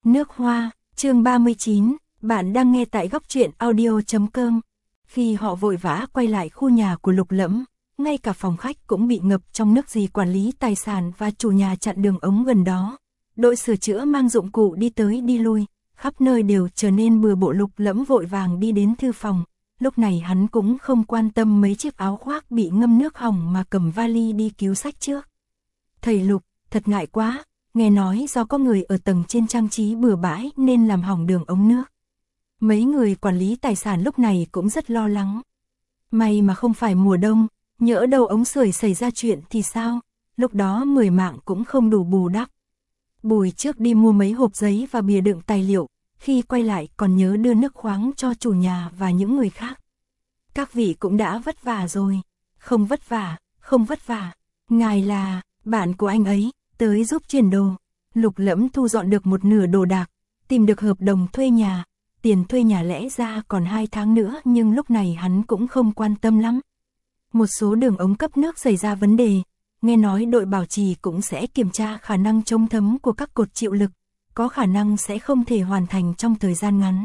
Nước hoa, chương 39, bạn đang nghe tại góc truyện audio.com. Khi họ vội vã quay lại khu nhà của Lục Lẫm, ngay cả phòng khách cũng bị ngập trong nước dì quản lý tài sản và chủ nhà chặn đường ống gần đó. Đội sửa chữa mang dụng cụ đi tới đi lui, khắp nơi đều trở nên bừa bộn. Lục Lẫm vội vàng đi đến thư phòng. Lúc này hắn cũng không quan tâm mấy chiếc áo khoác bị ngâm nước hỏng mà cầm vali đi cứu sách trước. Thầy Lục, thật ngại quá, nghe nói do có người ở tầng trên trang trí bừa bãi nên làm hỏng đường ống nước. Mấy người quản lý tài sản lúc này cũng rất lo lắng. May mà không phải mùa đông, nhỡ đâu ống sưởi xảy ra chuyện thì sao, lúc đó 10 mạng cũng không đủ bù đắp. Bùi trước đi mua mấy hộp giấy và bìa đựng tài liệu, khi quay lại còn nhớ đưa nước khoáng cho chủ nhà và những người khác. Các vị cũng đã vất vả rồi. Không vất vả, không vất vả. Ngài là bạn của anh ấy, tới giúp chuyển đồ. Lục Lẫm thu dọn được một nửa đồ đạc, tìm được hợp đồng thuê nhà. Tiền thuê nhà lẽ ra còn 2 tháng nữa nhưng lúc này hắn cũng không quan tâm lắm. Một số đường ống cấp nước xảy ra vấn đề. Nghe nói đội bảo trì cũng sẽ kiểm tra khả năng chống thấm của các cột chịu lực, có khả năng sẽ không thể hoàn thành trong thời gian ngắn.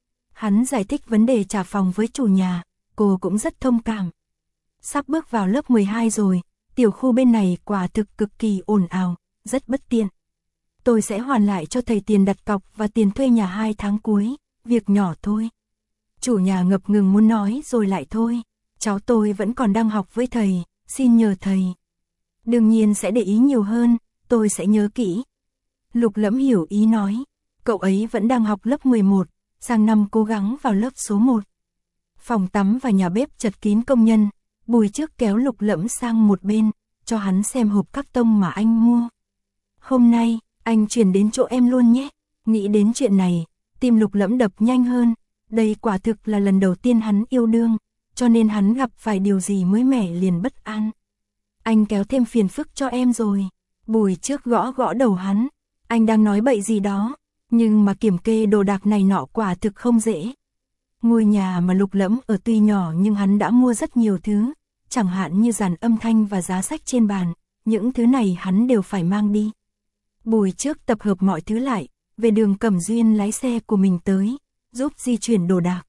Hắn giải thích vấn đề trả phòng với chủ nhà, cô cũng rất thông cảm. Sắp bước vào lớp 12 rồi, tiểu khu bên này quả thực cực kỳ ồn ào, rất bất tiện. Tôi sẽ hoàn lại cho thầy tiền đặt cọc và tiền thuê nhà 2 tháng cuối, việc nhỏ thôi. Chủ nhà ngập ngừng muốn nói rồi lại thôi, cháu tôi vẫn còn đang học với thầy, xin nhờ thầy. Đương nhiên sẽ để ý nhiều hơn, tôi sẽ nhớ kỹ. Lục Lẫm hiểu ý nói, cậu ấy vẫn đang học lớp 11, sang năm cố gắng vào lớp số 1. Phòng tắm và nhà bếp chật kín công nhân, Bùi trước kéo Lục Lẫm sang một bên, cho hắn xem hộp các tông mà anh mua. Hôm nay, anh chuyển đến chỗ em luôn nhé. Nghĩ đến chuyện này, tim Lục Lẫm đập nhanh hơn, đây quả thực là lần đầu tiên hắn yêu đương, cho nên hắn gặp phải điều gì mới mẻ liền bất an. Anh kéo thêm phiền phức cho em rồi. Bùi trước gõ gõ đầu hắn, anh đang nói bậy gì đó, nhưng mà kiểm kê đồ đạc này nọ quả thực không dễ. Ngôi nhà mà Lục Lẫm ở tuy nhỏ nhưng hắn đã mua rất nhiều thứ, chẳng hạn như dàn âm thanh và giá sách trên bàn, những thứ này hắn đều phải mang đi. Bùi trước tập hợp mọi thứ lại, về đường Cẩm Duyên lái xe của mình tới, giúp di chuyển đồ đạc.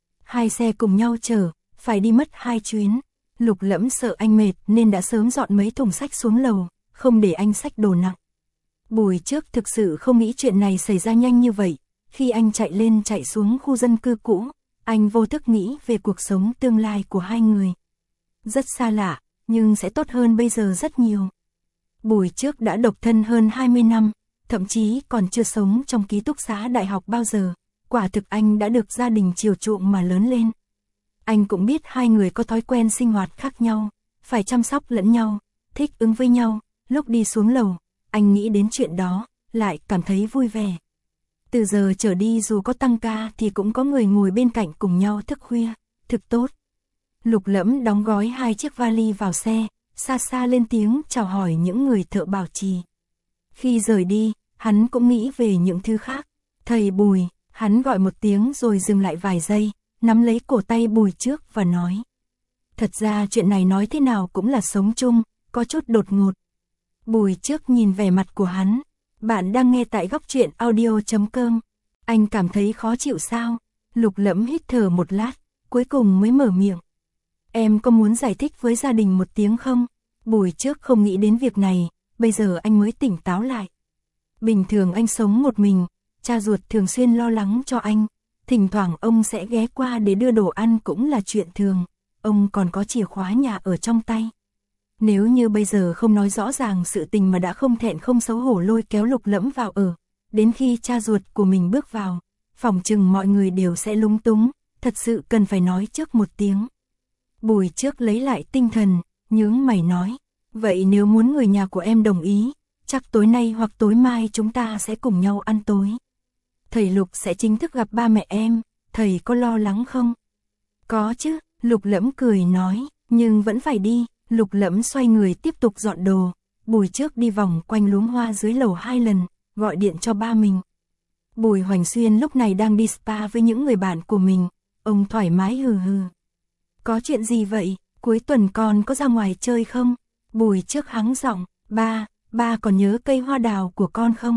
2 xe cùng nhau chở, phải đi mất 2 chuyến. Lục Lẫm sợ anh mệt nên đã sớm dọn mấy thùng sách xuống lầu, không để anh xách đồ nặng. Bùi trước thực sự không nghĩ chuyện này xảy ra nhanh như vậy. Khi anh chạy lên chạy xuống khu dân cư cũ, anh vô thức nghĩ về cuộc sống tương lai của hai người. Rất xa lạ, nhưng sẽ tốt hơn bây giờ rất nhiều. Bùi trước đã độc thân hơn 20 năm, thậm chí còn chưa sống trong ký túc xá đại học bao giờ. Quả thực anh đã được gia đình chiều chuộng mà lớn lên. Anh cũng biết hai người có thói quen sinh hoạt khác nhau, phải chăm sóc lẫn nhau, thích ứng với nhau. Lúc đi xuống lầu, anh nghĩ đến chuyện đó, lại cảm thấy vui vẻ. Từ giờ trở đi dù có tăng ca thì cũng có người ngồi bên cạnh cùng nhau thức khuya, thực tốt. Lục Lẫm đóng gói 2 chiếc vali vào xe, xa xa lên tiếng chào hỏi những người thợ bảo trì. Khi rời đi, hắn cũng nghĩ về những thứ khác. Thầy Bùi, hắn gọi một tiếng rồi dừng lại vài giây, nắm lấy cổ tay Bùi trước và nói. Thật ra chuyện này nói thế nào cũng là sống chung, có chút đột ngột. Bùi trước nhìn vẻ mặt của hắn. Bạn đang nghe tại góc truyện audio.com. Anh cảm thấy khó chịu sao? Lục Lẫm hít thở một lát, cuối cùng mới mở miệng. Em có muốn giải thích với gia đình một tiếng không? Bùi trước không nghĩ đến việc này, bây giờ anh mới tỉnh táo lại. Bình thường anh sống một mình, cha ruột thường xuyên lo lắng cho anh. Thỉnh thoảng ông sẽ ghé qua để đưa đồ ăn cũng là chuyện thường. Ông còn có chìa khóa nhà ở trong tay. Nếu như bây giờ không nói rõ ràng sự tình mà đã không thẹn không xấu hổ lôi kéo Lục Lẫm vào ở, đến khi cha ruột của mình bước vào, phỏng chừng mọi người đều sẽ lúng túng, thật sự cần phải nói trước một tiếng. Bùi trước lấy lại tinh thần, nhướng mày nói, vậy nếu muốn người nhà của em đồng ý, chắc tối nay hoặc tối mai chúng ta sẽ cùng nhau ăn tối. Thầy Lục sẽ chính thức gặp ba mẹ em, thầy có lo lắng không? Có chứ, Lục Lẫm cười nói, nhưng vẫn phải đi. Lục Lẫm xoay người tiếp tục dọn đồ, Bùi trước đi vòng quanh luống hoa dưới lầu 2 lần, gọi điện cho ba mình. Bùi Hoành Xuyên lúc này đang đi spa với những người bạn của mình, ông thoải mái hừ hừ. Có chuyện gì vậy, cuối tuần con có ra ngoài chơi không? Bùi trước hắng giọng, ba còn nhớ cây hoa đào của con không?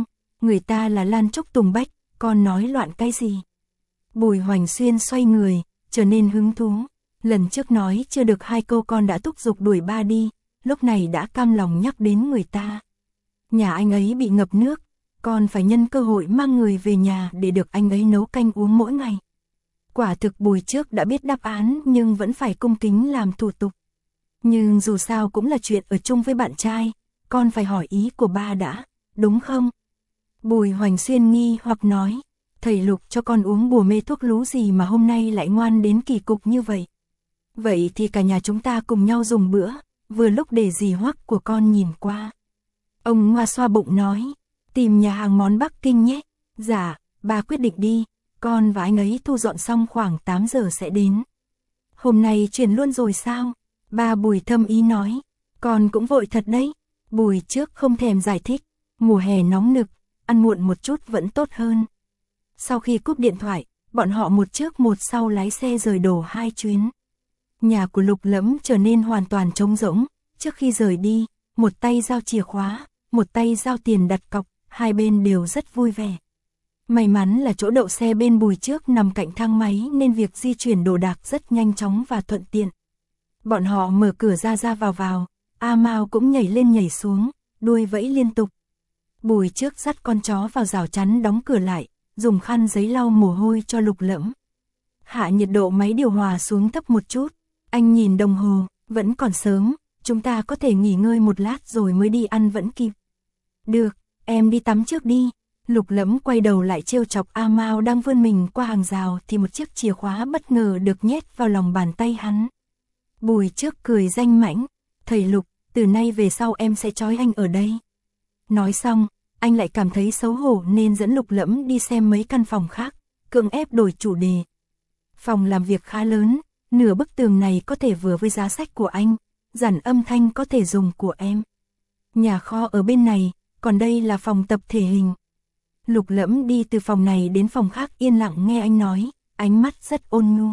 người ta là Lan Trúc Tùng Bách, con nói loạn cái gì? Bùi Hoành Xuyên xoay người, trở nên hứng thú. Lần trước nói chưa được 2 câu con đã thúc giục đuổi ba đi, lúc này đã cam lòng nhắc đến người ta. Nhà anh ấy bị ngập nước, con phải nhân cơ hội mang người về nhà để được anh ấy nấu canh uống mỗi ngày. Quả thực Bùi trước đã biết đáp án nhưng vẫn phải cung kính làm thủ tục. Nhưng dù sao cũng là chuyện ở chung với bạn trai, con phải hỏi ý của ba đã, đúng không? Bùi Hoành Xuyên nghi hoặc nói, thầy Lục cho con uống bùa mê thuốc lú gì mà hôm nay lại ngoan đến kỳ cục như vậy. Vậy thì cả nhà chúng ta cùng nhau dùng bữa, vừa lúc để dì Hoắc của con nhìn qua. Ông Ngoa xoa bụng nói, tìm nhà hàng món Bắc Kinh nhé. Dạ, ba quyết định đi, con và anh ấy thu dọn xong khoảng 8 giờ sẽ đến. Hôm nay chuyển luôn rồi sao? Ba Bùi thâm ý nói, con cũng vội thật đấy. Bùi trước không thèm giải thích, mùa hè nóng nực, ăn muộn một chút vẫn tốt hơn. Sau khi cúp điện thoại, bọn họ một trước một sau lái xe rời đổ 2 chuyến. Nhà của Lục Lẫm trở nên hoàn toàn trống rỗng, trước khi rời đi, một tay giao chìa khóa, một tay giao tiền đặt cọc, hai bên đều rất vui vẻ. May mắn là chỗ đậu xe bên Bùi trước nằm cạnh thang máy nên việc di chuyển đồ đạc rất nhanh chóng và thuận tiện. Bọn họ mở cửa ra vào, A Mao cũng nhảy lên nhảy xuống, đuôi vẫy liên tục. Bùi trước dắt con chó vào rào chắn đóng cửa lại, dùng khăn giấy lau mồ hôi cho Lục Lẫm. Hạ nhiệt độ máy điều hòa xuống thấp một chút, anh nhìn đồng hồ, vẫn còn sớm, chúng ta có thể nghỉ ngơi một lát rồi mới đi ăn vẫn kịp. Được, em đi tắm trước đi. Lục Lẫm quay đầu lại trêu chọc A Mao đang vươn mình qua hàng rào thì một chiếc chìa khóa bất ngờ được nhét vào lòng bàn tay hắn. Bùi trước cười danh mãnh, thầy Lục, từ nay về sau em sẽ trói anh ở đây. Nói xong, anh lại cảm thấy xấu hổ nên dẫn Lục Lẫm đi xem mấy căn phòng khác, cưỡng ép đổi chủ đề. Phòng làm việc khá lớn, nửa bức tường này có thể vừa với giá sách của anh, dàn âm thanh có thể dùng của em. Nhà kho ở bên này, còn đây là phòng tập thể hình. Lục Lẫm đi từ phòng này đến phòng khác yên lặng nghe anh nói, ánh mắt rất ôn nhu.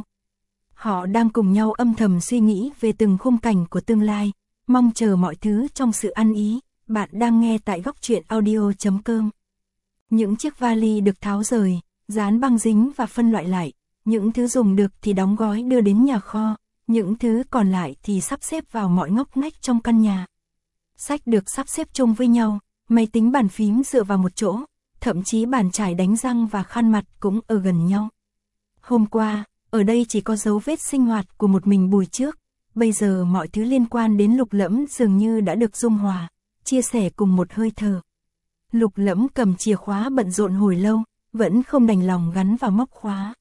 Họ đang cùng nhau âm thầm suy nghĩ về từng khung cảnh của tương lai, mong chờ mọi thứ trong sự ăn ý. Bạn đang nghe tại góc truyện audio.com. Những chiếc vali được tháo rời, dán băng dính và phân loại lại. Những thứ dùng được thì đóng gói đưa đến nhà kho, những thứ còn lại thì sắp xếp vào mọi ngóc ngách trong căn nhà. Sách được sắp xếp chung với nhau, máy tính bàn phím dựa vào một chỗ, thậm chí bàn chải đánh răng và khăn mặt cũng ở gần nhau. Hôm qua, ở đây chỉ có dấu vết sinh hoạt của một mình Bùi trước, bây giờ mọi thứ liên quan đến Lục Lẫm dường như đã được dung hòa, chia sẻ cùng một hơi thở. Lục Lẫm cầm chìa khóa bận rộn hồi lâu, vẫn không đành lòng gắn vào móc khóa.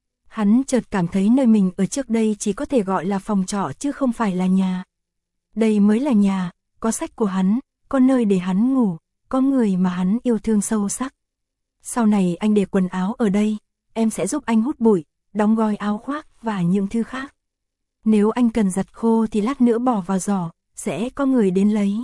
Hắn chợt cảm thấy nơi mình ở trước đây chỉ có thể gọi là phòng trọ chứ không phải là nhà. Đây mới là nhà, có sách của hắn, có nơi để hắn ngủ, có người mà hắn yêu thương sâu sắc. Sau này anh để quần áo ở đây, em sẽ giúp anh hút bụi, đóng gói áo khoác và những thứ khác. Nếu anh cần giặt khô thì lát nữa bỏ vào giỏ, sẽ có người đến lấy.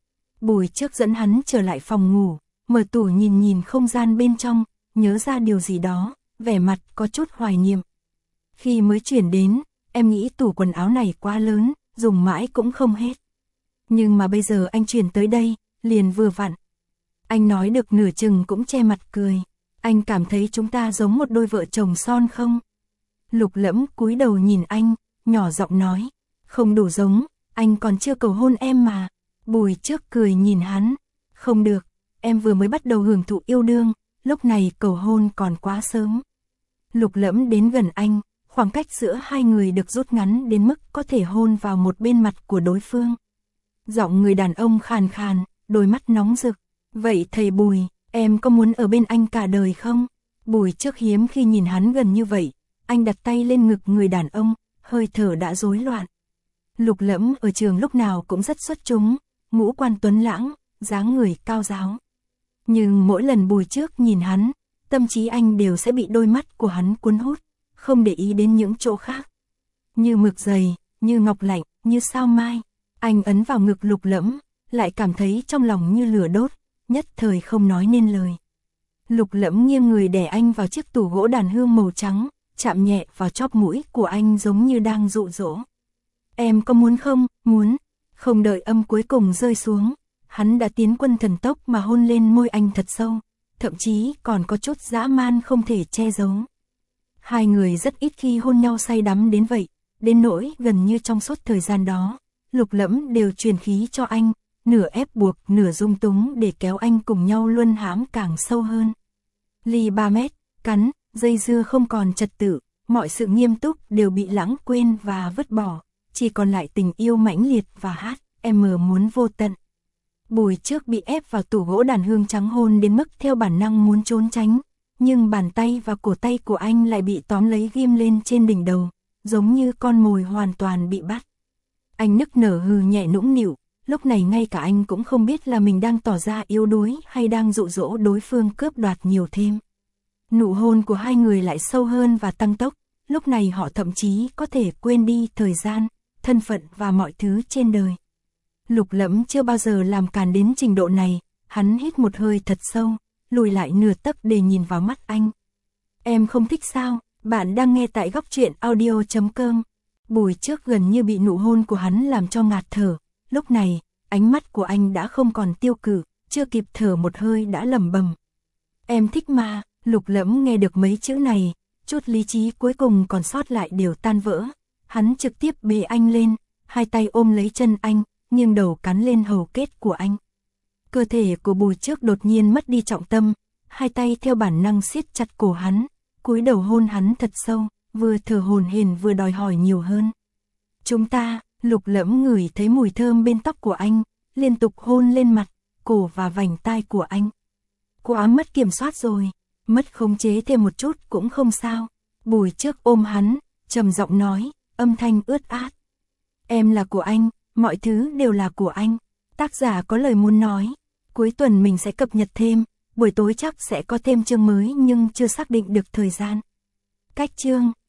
Bùi trước dẫn hắn trở lại phòng ngủ, mở tủ nhìn không gian bên trong, nhớ ra điều gì đó, vẻ mặt có chút hoài niệm. Khi mới chuyển đến, em nghĩ tủ quần áo này quá lớn, dùng mãi cũng không hết. Nhưng mà bây giờ anh chuyển tới đây, liền vừa vặn. Anh nói được nửa chừng cũng che mặt cười. Anh cảm thấy chúng ta giống một đôi vợ chồng son không? Lục Lẫm cúi đầu nhìn anh, nhỏ giọng nói. Không đủ giống, anh còn chưa cầu hôn em mà. Bùi trước cười nhìn hắn. Không được, em vừa mới bắt đầu hưởng thụ yêu đương, lúc này cầu hôn còn quá sớm. Lục Lẫm đến gần anh, khoảng cách giữa hai người được rút ngắn đến mức có thể hôn vào một bên mặt của đối phương. Giọng người đàn ông khàn khàn, đôi mắt nóng rực. Vậy thầy Bùi, em có muốn ở bên anh cả đời không? Bùi trước hiếm khi nhìn hắn gần như vậy, anh đặt tay lên ngực người đàn ông, hơi thở đã rối loạn. Lục Lẫm ở trường lúc nào cũng rất xuất chúng, ngũ quan tuấn lãng, dáng người cao ráo. Nhưng mỗi lần Bùi trước nhìn hắn, tâm trí anh đều sẽ bị đôi mắt của hắn cuốn hút, không để ý đến những chỗ khác. Như mực dày, như ngọc lạnh, như sao mai, anh ấn vào ngực Lục Lẫm, lại cảm thấy trong lòng như lửa đốt, nhất thời không nói nên lời. Lục Lẫm nghiêng người đè anh vào chiếc tủ gỗ đàn hương màu trắng, chạm nhẹ vào chóp mũi của anh giống như đang dụ dỗ. Em có muốn không? Muốn. Không đợi âm cuối cùng rơi xuống, hắn đã tiến quân thần tốc mà hôn lên môi anh thật sâu, thậm chí còn có chút dã man không thể che giấu. Hai người rất ít khi hôn nhau say đắm đến vậy, đến nỗi gần như trong suốt thời gian đó, Lục Lẫm đều truyền khí cho anh, nửa ép buộc, nửa dung túng để kéo anh cùng nhau luân hãm càng sâu hơn. Ly 3 mét, cắn, dây dưa không còn trật tự, mọi sự nghiêm túc đều bị lãng quên và vứt bỏ, chỉ còn lại tình yêu mãnh liệt và hát, em muốn vô tận. Bùi Trước bị ép vào tủ gỗ đàn hương trắng hôn đến mức theo bản năng muốn trốn tránh, nhưng bàn tay và cổ tay của anh lại bị tóm lấy ghim lên trên đỉnh đầu, giống như con mồi hoàn toàn bị bắt. Anh nức nở hừ nhẹ nũng nịu, lúc này ngay cả anh cũng không biết là mình đang tỏ ra yếu đuối hay đang dụ dỗ đối phương cướp đoạt nhiều thêm. Nụ hôn của hai người lại sâu hơn và tăng tốc, lúc này họ thậm chí có thể quên đi thời gian, thân phận và mọi thứ trên đời. Lục Lẫm chưa bao giờ làm càn đến trình độ này, hắn hít một hơi thật sâu, lùi lại nửa tấc để nhìn vào mắt anh. Em không thích sao? Bạn đang nghe tại góc truyện audio.com. Bùi Trước gần như bị nụ hôn của hắn làm cho ngạt thở, lúc này, ánh mắt của anh đã không còn tiêu cự, chưa kịp thở một hơi đã lẩm bẩm. Em thích mà. Lục Lẫm nghe được mấy chữ này, chút lý trí cuối cùng còn sót lại đều tan vỡ. Hắn trực tiếp bế anh lên, hai tay ôm lấy chân anh, nghiêng đầu cắn lên hầu kết của anh. Cơ thể của Bùi Trước đột nhiên mất đi trọng tâm, hai tay theo bản năng siết chặt cổ hắn, cúi đầu hôn hắn thật sâu, vừa thở hổn hển vừa đòi hỏi nhiều hơn. Chúng ta, Lục Lẫm ngửi thấy mùi thơm bên tóc của anh, liên tục hôn lên mặt, cổ và vành tai của anh. Quá mất kiểm soát rồi, mất khống chế thêm một chút cũng không sao. Bùi Trước ôm hắn, trầm giọng nói, âm thanh ướt át. Em là của anh, mọi thứ đều là của anh. Tác giả có lời muốn nói, cuối tuần mình sẽ cập nhật thêm, buổi tối chắc sẽ có thêm chương mới nhưng chưa xác định được thời gian. Cách chương